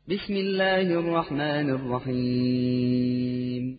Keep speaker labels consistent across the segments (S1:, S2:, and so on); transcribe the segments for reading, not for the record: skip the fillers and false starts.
S1: بسم الله الرحمن الرحيم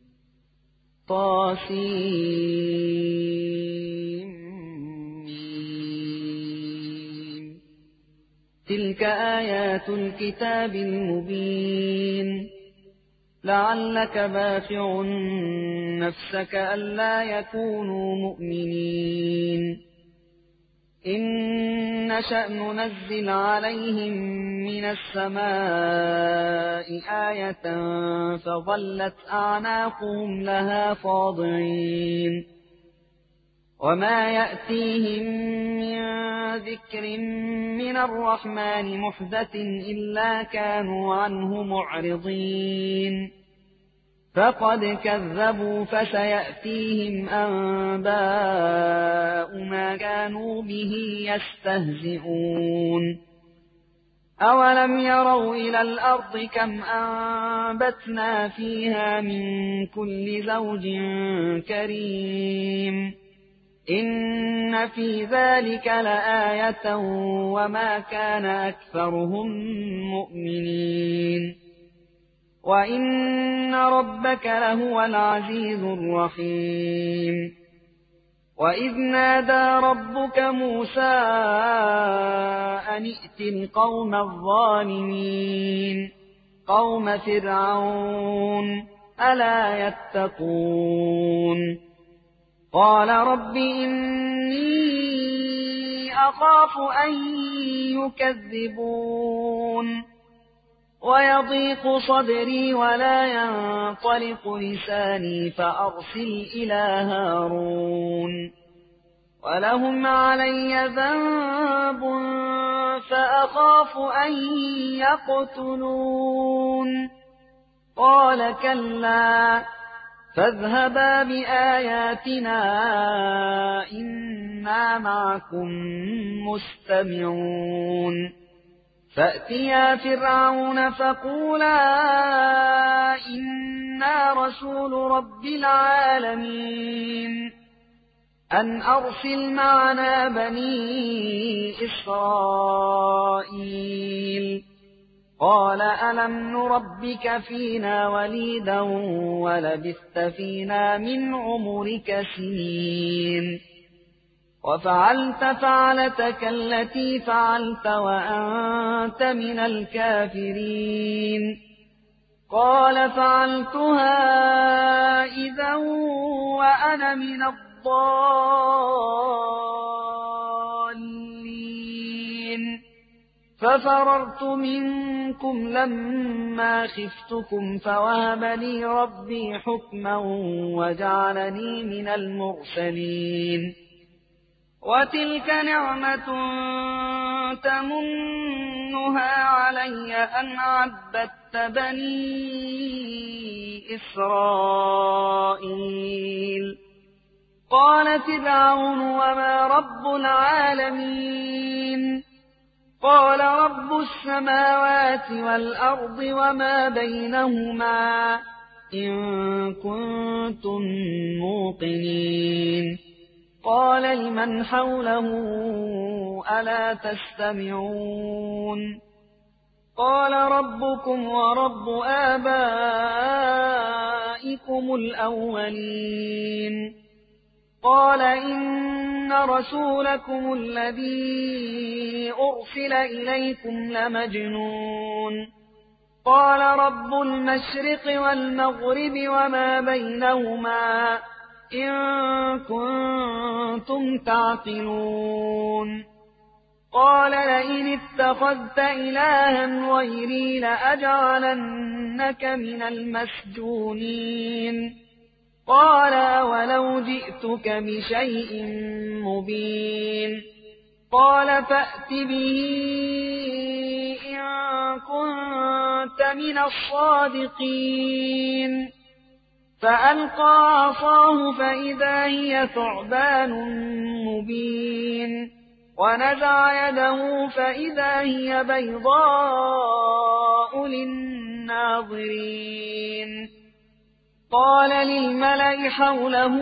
S1: طاسيم تلك آيات الكتاب المبين لعلك باخع نفسك ألا يكونوا مؤمنين إن نشأ ننزل عليهم من السماء آية فظلت أعناقهم لها خاضعين وما يأتيهم من ذكر من الرحمن محدث إلا كانوا عنه معرضين فقد كذبوا فسيأتيهم أنباء ما كانوا به يستهزئون أولم يروا إلى الأرض كم أنبتنا فيها من كل زوج كريم إن في ذلك لآية وما كان أكثرهم مؤمنين وإن ربك لهو العزيز الرحيم وإذ نادى ربك موسى أن ائت القوم الظالمين قوم فرعون ألا يتقون قال رب إني أخاف أن يكذبون ويضيق صدري ولا ينطلق لساني فأرسل إلى هارون ولهم علي ذنب فأخاف أن يقتلون قال كلا فاذهبا بآياتنا إنا معكم مستمعون فأتيا فرعون فقولا إنا رسول رب العالمين أن أرسل معنا بني إسرائيل قال ألم نربك فينا وليدا ولبثت فينا من عمرك سنين وفعلت فعلتك التي فعلت وأنت من الكافرين قال فعلتها إذا وأنا من الضالين ففررت منكم لما خفتكم فوهب لي ربي حكما وجعلني من المرسلين وتلك نعمة تمنها علي أن عبدت بني إسرائيل قال فرعون وما رب العالمين قال رب السماوات والأرض وما بينهما إن كنتم موقنين قال لمن حوله ألا تستمعون قال ربكم ورب آبائكم الأولين قال إن رسولكم الذي أرسل إليكم لمجنون قال رب المشرق والمغرب وما بينهما إن كنتم تعقلون قال لئن اتخذت إلها غيري لأجعلنك من المسجونين قال ولو جئتك بشيء مبين قال فأت به إن كنت من الصادقين فألقى عصاه فإذا هي ثعبان مبين ونزع يده فإذا هي بيضاء للناظرين قال للملأ حوله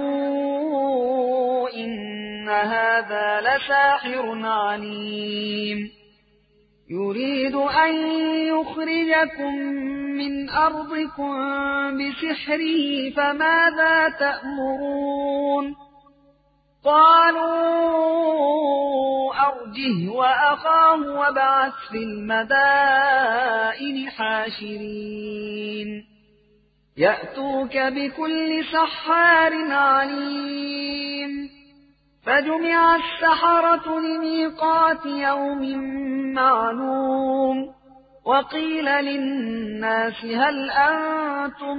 S1: إن هذا لساحر عليم يريد أن يخرجكم من أرضكم بسحره فماذا تأمرون قالوا أرجه وأخاه وابعث في المدائن حاشرين يأتوك بكل سحار عليم فجمع السحرة لميقات يوم معلوم وقيل للناس هل أنتم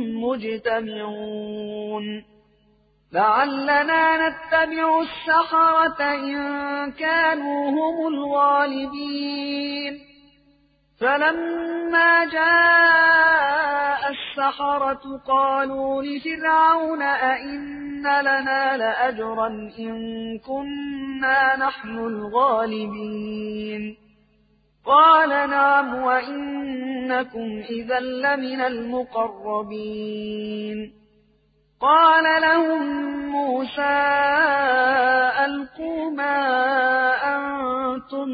S1: مجتمعون لعلنا نتبع السحرة إن كانوا هم الغالبين فلما جاء السحرة قالوا لفرعون أئن لنا لأجرا إن كنا نحن الغالبين قال نعم وإنكم إذا لمن المقربين قال لهم موسى ألقوا ما أنتم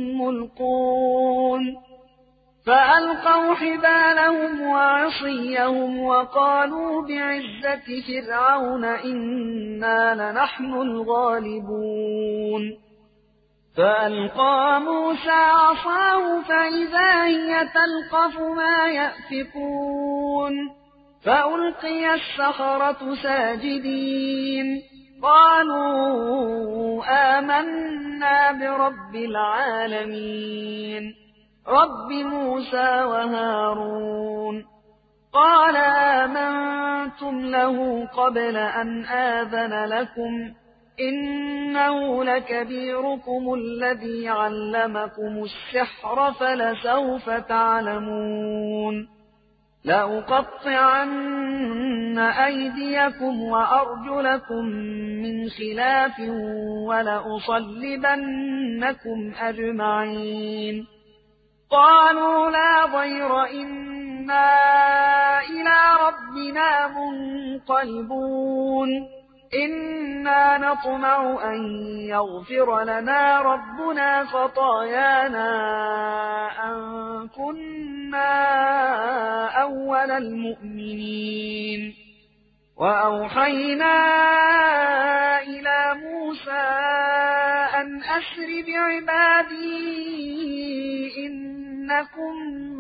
S1: ملقون فألقوا حبالهم وعصيهم وقالوا بعزة فرعون إنا لنحن الغالبون فألقى موسى عصاه فإذا هي تلقف ما يأفكون فألقي السحرة ساجدين قالوا آمنا برب العالمين رب موسى وهارون قال آمنتم له قبل أن آذن لكم إنه لكبيركم الذي علمكم السحر فلسوف تعلمون لأقطعن أيديكم وأرجلكم من خلاف ولأصلبنكم أجمعين قالوا لا ضير إنا إلى ربنا منقلبون إنا نطمع أن يغفر لنا ربنا خطايانا أن كنا أول المؤمنين وأوحينا إلى موسى أن أسر بعبادي إنكم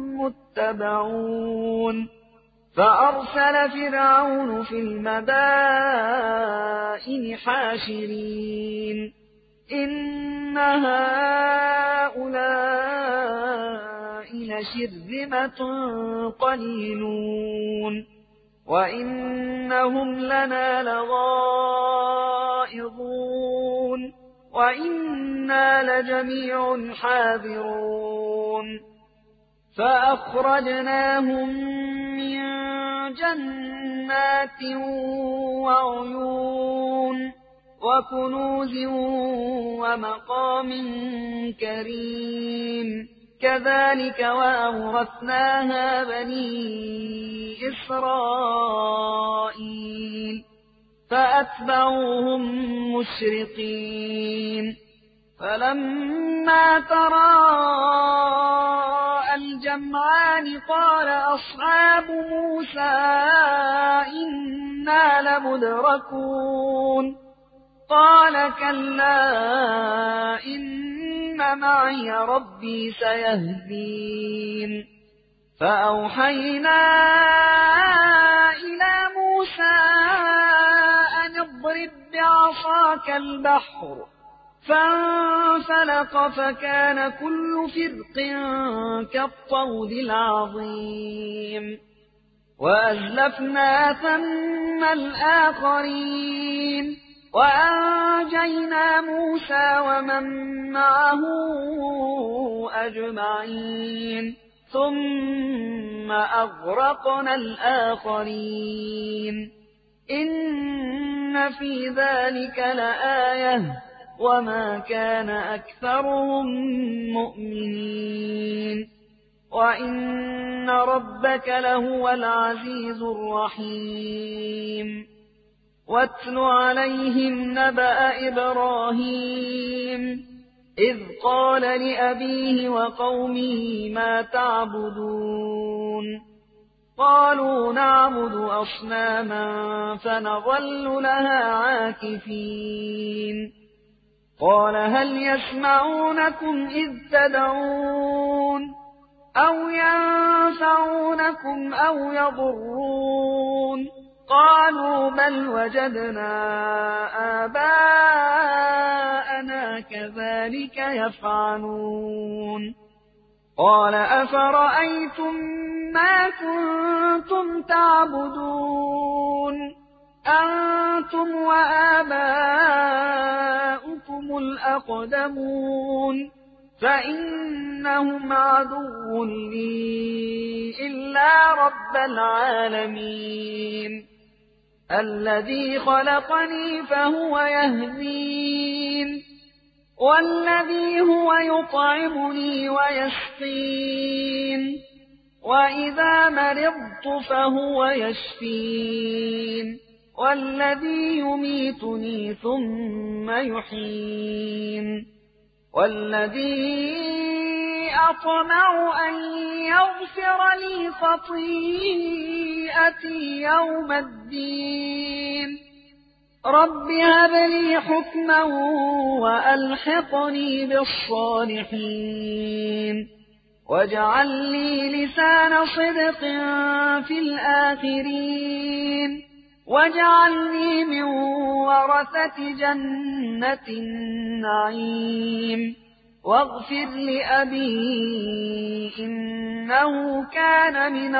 S1: متبعون فأرسل فرعون في المدائن حاشرين إن هؤلاء لشرذمة قليلون وإنهم لنا لغائظون وإنا لجميع حاذرون فأخرجناهم من جنات وعيون وكنوز ومقام كريم كذلك وأورثناها بني إسرائيل فأتبعوهم مشرقين فلما تراءى الجمعان قال أصحاب موسى إنا لمدركون قال كلا إن معي ربي سيهدين فأوحينا إلى موسى أن اضرب بعصاك البحر فانفلق فكان كل فرق كالطود العظيم وأزلفنا ثم الآخرين وأنجينا موسى ومن معه أجمعين ثم أغرقنا الآخرين إن في ذلك لآية وما كان أكثرهم مؤمنين وإن ربك لهو العزيز الرحيم واتل عليهم نبأ إبراهيم إذ قال لأبيه وقومه ما تعبدون قالوا نعبد أصناما فنظل لها عاكفين قال هل يسمعونكم إذ تدعون أو ينفعونكم أو يضرون قالوا بل وجدنا آباءنا كذلك يفعلون قال أفرأيتم ما كنتم تعبدون أنتم وآباؤكم الأقدمون فإنهم عدو لي إلا رب العالمين الذي خلقني فهو يهدين والذي هو يطعمني ويسقين وإذا مرضت فهو يشفين والذي يميتني ثم يحيين والذي أطمع أن يغفر لي خطيئتي يوم الدين رب هب لي حكما وألحقني بالصالحين واجعل لي لسان صدق في الآخرين واجعلني من ورثة جنة النعيم واغفر لأبي إنه كان من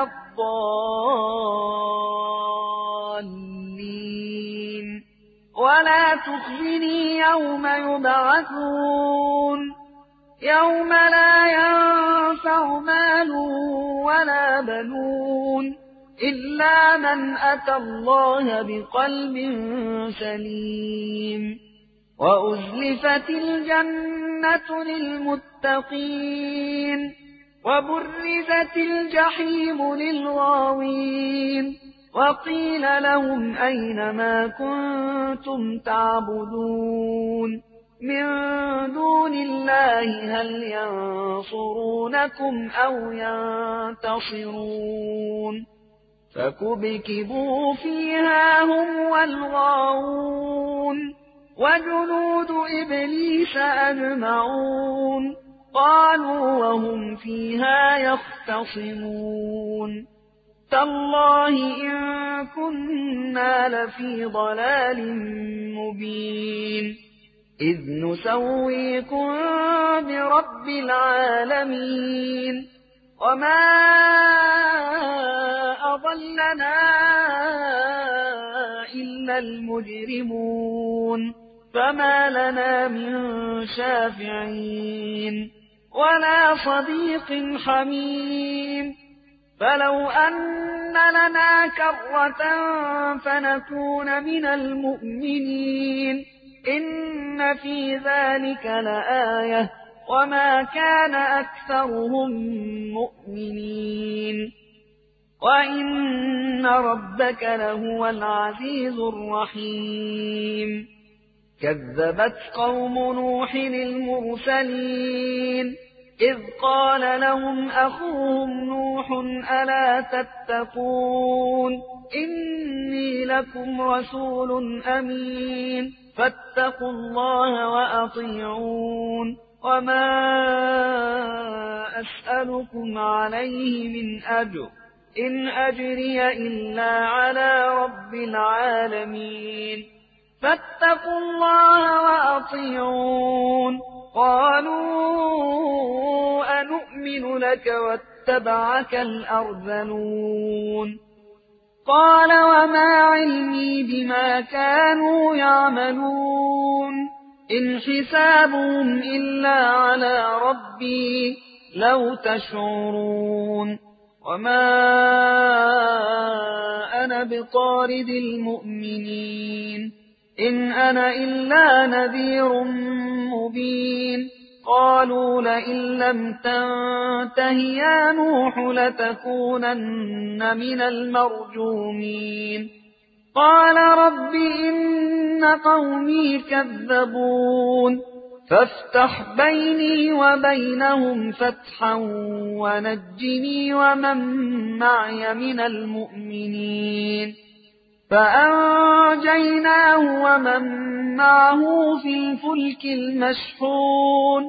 S1: الضالين ولا تخزني يوم يبعثون يوم لا ينفع مال ولا بنون إلا من أتى الله بقلب سليم وأزلفت الجنة للمتقين وبرزت الجحيم للغاوين وقيل لهم أين ما كنتم تعبدون من دون الله هل ينصرونكم أو ينتصرون فكبكبوا فيها هم والغاوون وجنود إبليس أجمعون قالوا وهم فيها يختصمون تالله إن كنا لفي ضلال مبين إذ نسويكم برب العالمين وما أضلنا إلا المجرمون فما لنا من شافعين ولا صديق حميم فلو أن لنا كرة فنكون من المؤمنين إن في ذلك لآية وما كان أكثرهم مؤمنين وإن ربك لهو العزيز الرحيم كذبت قوم نوح المرسلين إذ قال لهم أخوهم نوح ألا تتقون إني لكم رسول أمين فاتقوا الله وأطيعون وما أسألكم عليه من أجر إن أجري إلا على رب العالمين فاتقوا الله وأطيعون قالوا أنؤمن لك واتبعك الأرذلون قال وما علمي بما كانوا يعملون إن حسابهم إلا على ربي لو تشعرون وما أنا بطارد المؤمنين إن أنا إلا نذير مبين قالوا لئن لم تنته يا نوح لتكونن من المرجومين قال رب إن قومي كذبون فافتح بيني وبينهم فتحا ونجني ومن معي من المؤمنين. فأنجيناه ومن معه في الفلك المشحون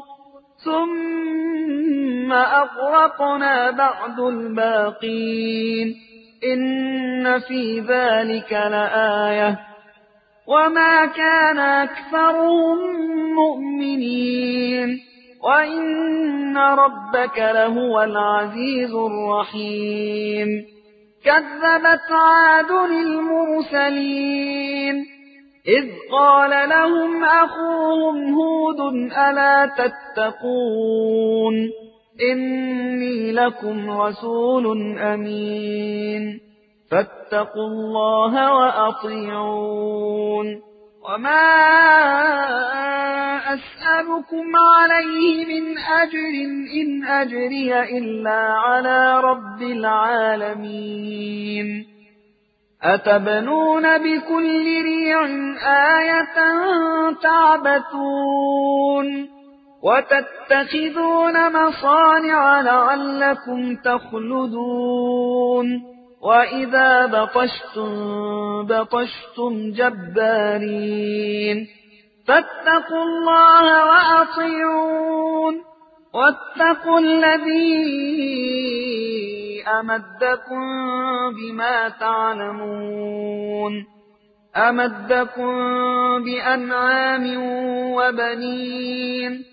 S1: ثم أغرقنا بعد الباقين. إن في ذلك لآية وما كان أكثرهم مؤمنين وإن ربك لهو العزيز الرحيم. كذبت عاد المرسلين إذ قال لهم أخوهم هود ألا تتقون إني لكم رسول أمين فاتقوا الله وأطيعون. وما أسألكم عليه من أجر إن أجري إلا على رب العالمين. أتبنون بكل ريع آية تعبثون وتتخذون مصانع لعلكم تخلدون وإذا بطشتم جبارين. فاتقوا الله وأطيعون واتقوا الذي أمدكم بما تعلمون. أمدكم بأنعام وبنين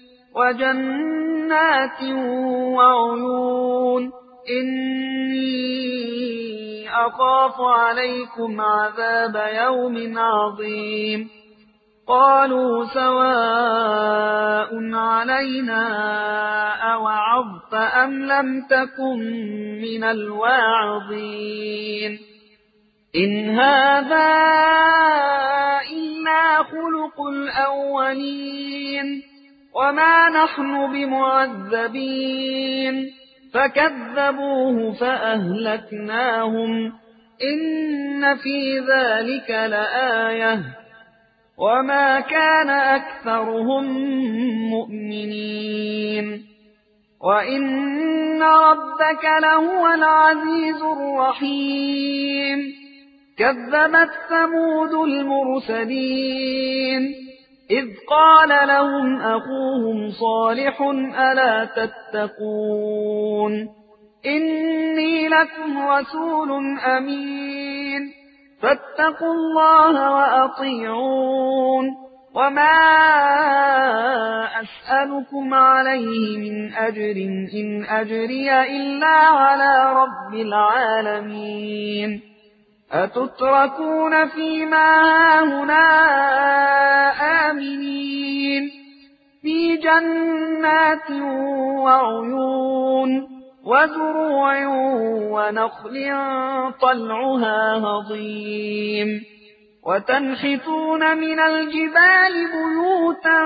S1: وجنات وعيون. إني أخاف عليكم عذاب يوم عظيم. قالوا سواء علينا أوعظت أم لم تكن من الواعظين. إن هذا إلا خلق الأولين وما نحن بمعذبين. فكذبوه فأهلكناهم إن في ذلك لآية وما كان أكثرهم مؤمنين وإن ربك لهو العزيز الرحيم. كذبت ثمود المرسلين إذ قال لهم أخوهم صالح ألا تتقون إني لكم رسول أمين فاتقوا الله وأطيعون. وما أسألكم عليه من أجر إن أجري إلا على رب العالمين. أتتركون فيما هاهنا آمنين في جنات وعيون وزروع ونخل طلعها هضيم وتنحتون من الجبال بيوتا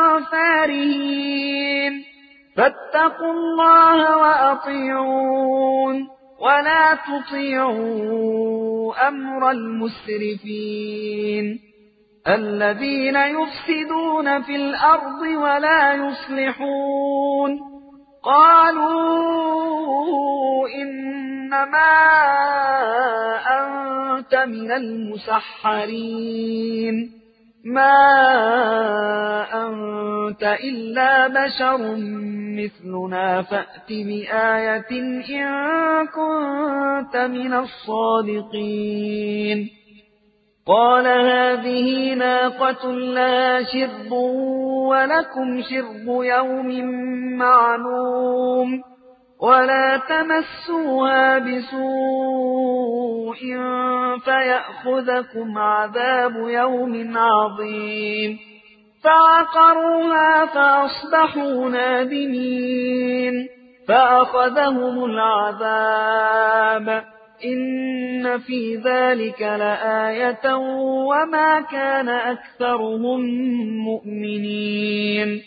S1: فارهين. فاتقوا الله وأطيعون ولا تطيعوا أمر المسرفين الذين يفسدون في الأرض ولا يصلحون. قالوا إنما أنت من المسحرين ما أنت إلا بشر مثلنا فأت بآية إن كنت من الصادقين. قال هذه ناقة لها شرب ولكم شرب يوم معلوم ولا تمسوها بسوء فيأخذكم عذاب يوم عظيم. فعقروها فأصبحوا نادمين فأخذهم العذاب. إن في ذلك لآية وما كان أكثرهم مؤمنين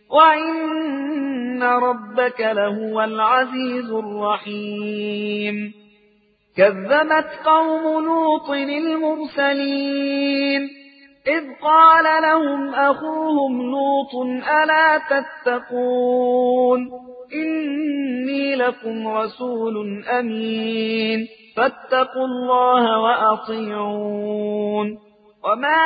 S1: وإن ربك لهو العزيز الرحيم. كذبت قوم لوط المرسلين إذ قال لهم أخوهم لوط ألا تتقون إني لكم رسول أمين فاتقوا الله وأطيعون وما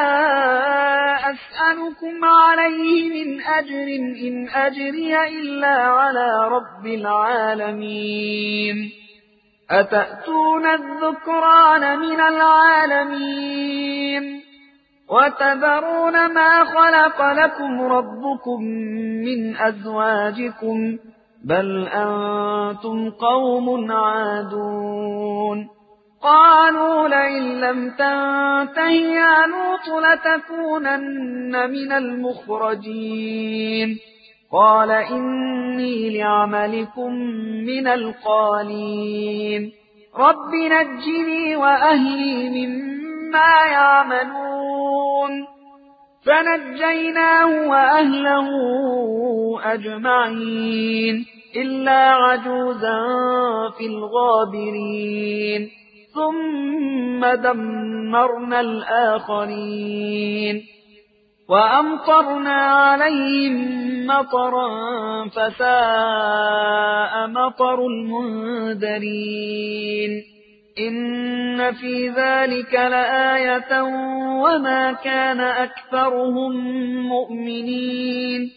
S1: أسألكم عليه من أجر إن أجري إلا على رب العالمين أتأتون الذكران من العالمين وتذرون ما خلق لكم ربكم من أزواجكم بل أنتم قوم عادون قالوا لئن لم تنته يا لوط لتكونن من المخرجين قال إني لعملكم من القالين رب نجني وأهلي مما يعملون فنجيناه وأهله أجمعين إلا عجوزا في الغابرين ثم دمرنا الآخرين وأمطرنا عليهم مطرا فساء مطر المنذرين إن في ذلك لآية وما كان أكثرهم مؤمنين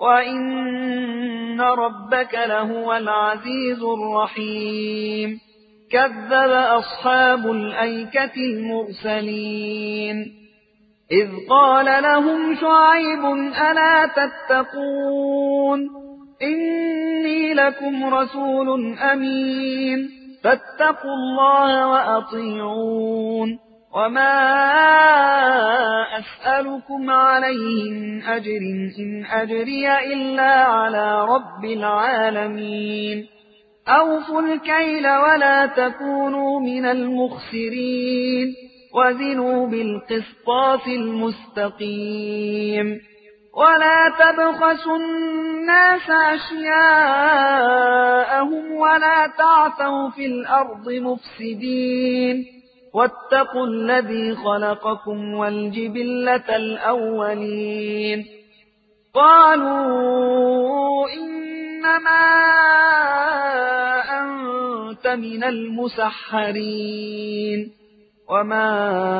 S1: وإن ربك لهو العزيز الرحيم كذب أصحاب الأيكة المرسلين إذ قال لهم شعيب ألا تتقون إني لكم رسول أمين فاتقوا الله وأطيعون وما أسألكم عليه من أجر إن أجري إلا على رب العالمين أوفوا الكيل ولا تكونوا من المخسرين وزنوا بالقسطاس المستقيم ولا تبخسوا الناس أشياءهم ولا تعثوا في الأرض مفسدين واتقوا الذي خلقكم والجبلة الأولين قالوا إنما أنت من المسحرين وما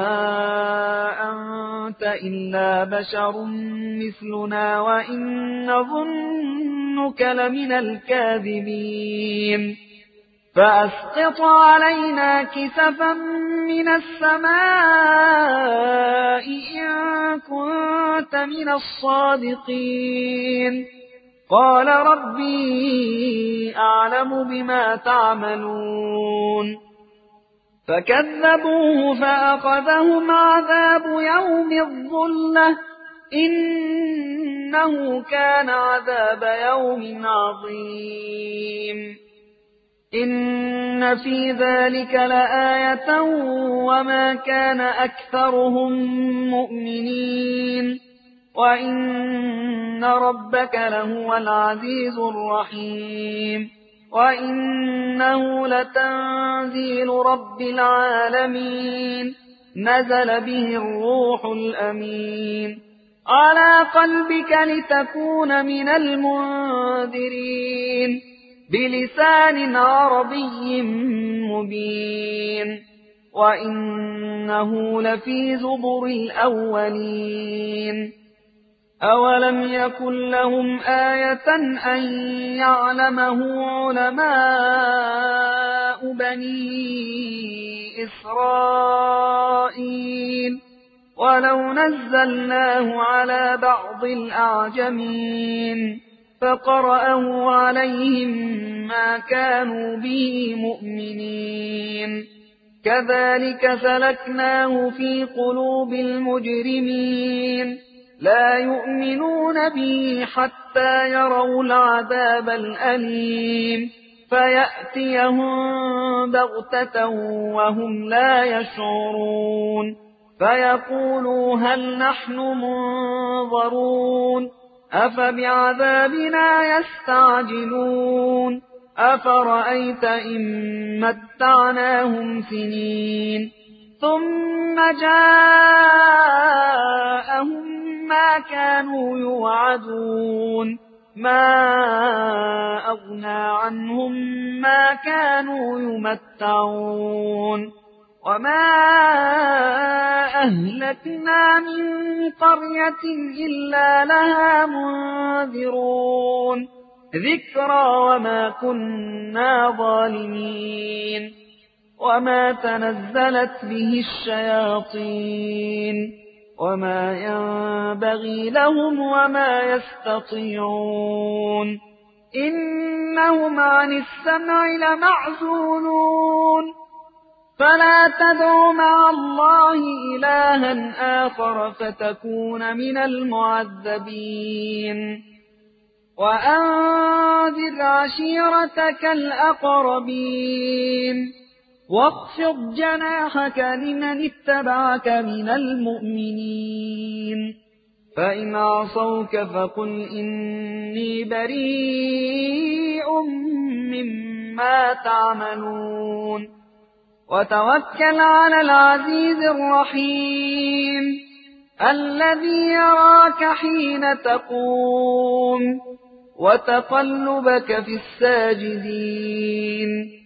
S1: أنت إلا بشر مثلنا وإن نظنك لمن الكاذبين فأسقط علينا كسفا من السماء إن كنت من الصادقين قال ربي أعلم بما تعملون فكذبوه فأخذهم عذاب يوم الظلة إنه كان عذاب يوم عظيم إن في ذلك لآية وما كان أكثرهم مؤمنين وإن ربك لهو العزيز الرحيم وإنه لتنزيل رب العالمين نزل به الروح الأمين على قلبك لتكون من المنذرين بلسان عربي مبين وإنه لفي زبر الأولين أولم يكن لهم آية أن يعلمه علماء بني إسرائيل ولو نزلناه على بعض الأعجمين فقرأه عليهم ما كانوا به مؤمنين كذلك سلكناه في قلوب المجرمين لا يؤمنون به حتى يروا العذاب الأليم فيأتيهم بغتة وهم لا يشعرون فيقولوا هل نحن منظرون أفبعذابنا يستعجلون أفرأيت إن متعناهم سنين ثم جاءهم ما كانوا يوعدون ما أغنى عنهم ما كانوا يمتعون وما أهلكنا من قرية إلا لها منذرون ذكرى وما كنا ظالمين وما تنزلت به الشياطين وما ينبغي لهم وما يستطيعون إنهم عن السمع لمعزولون فلا تدع مع الله إلها آخر فتكون من المعذبين وأنذر عشيرتك الأقربين واخفض جناحك لمن اتبعك من المؤمنين فإن عصوك فقل إني بريء مما تعملون وتوكل على العزيز الرحيم الذي يراك حين تقوم وتقلبك في الساجدين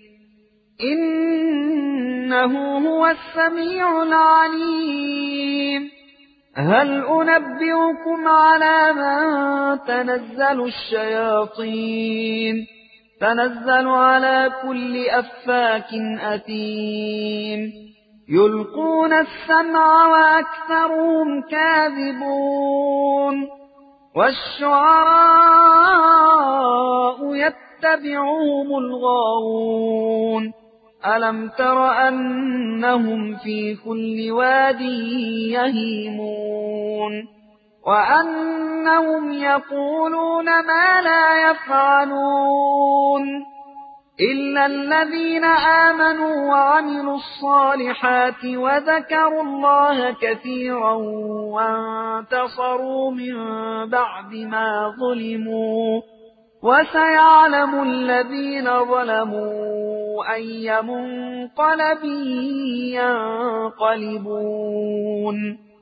S1: إنه هو السميع العليم هل أنبئكم على من تنزل الشياطين تنزل على كل أفاك أثيم يلقون السمع وأكثرهم كاذبون والشعراء يتبعهم الغاوون ألم تر أنهم في كل واد يهيمون وأنهم يقولون ما لا يفعلون إلا الذين آمنوا وعملوا الصالحات وذكروا الله كثيرا وانتصروا من بعد ما ظلموا وسيعلم الذين ظلموا أي منقلب ينقلبون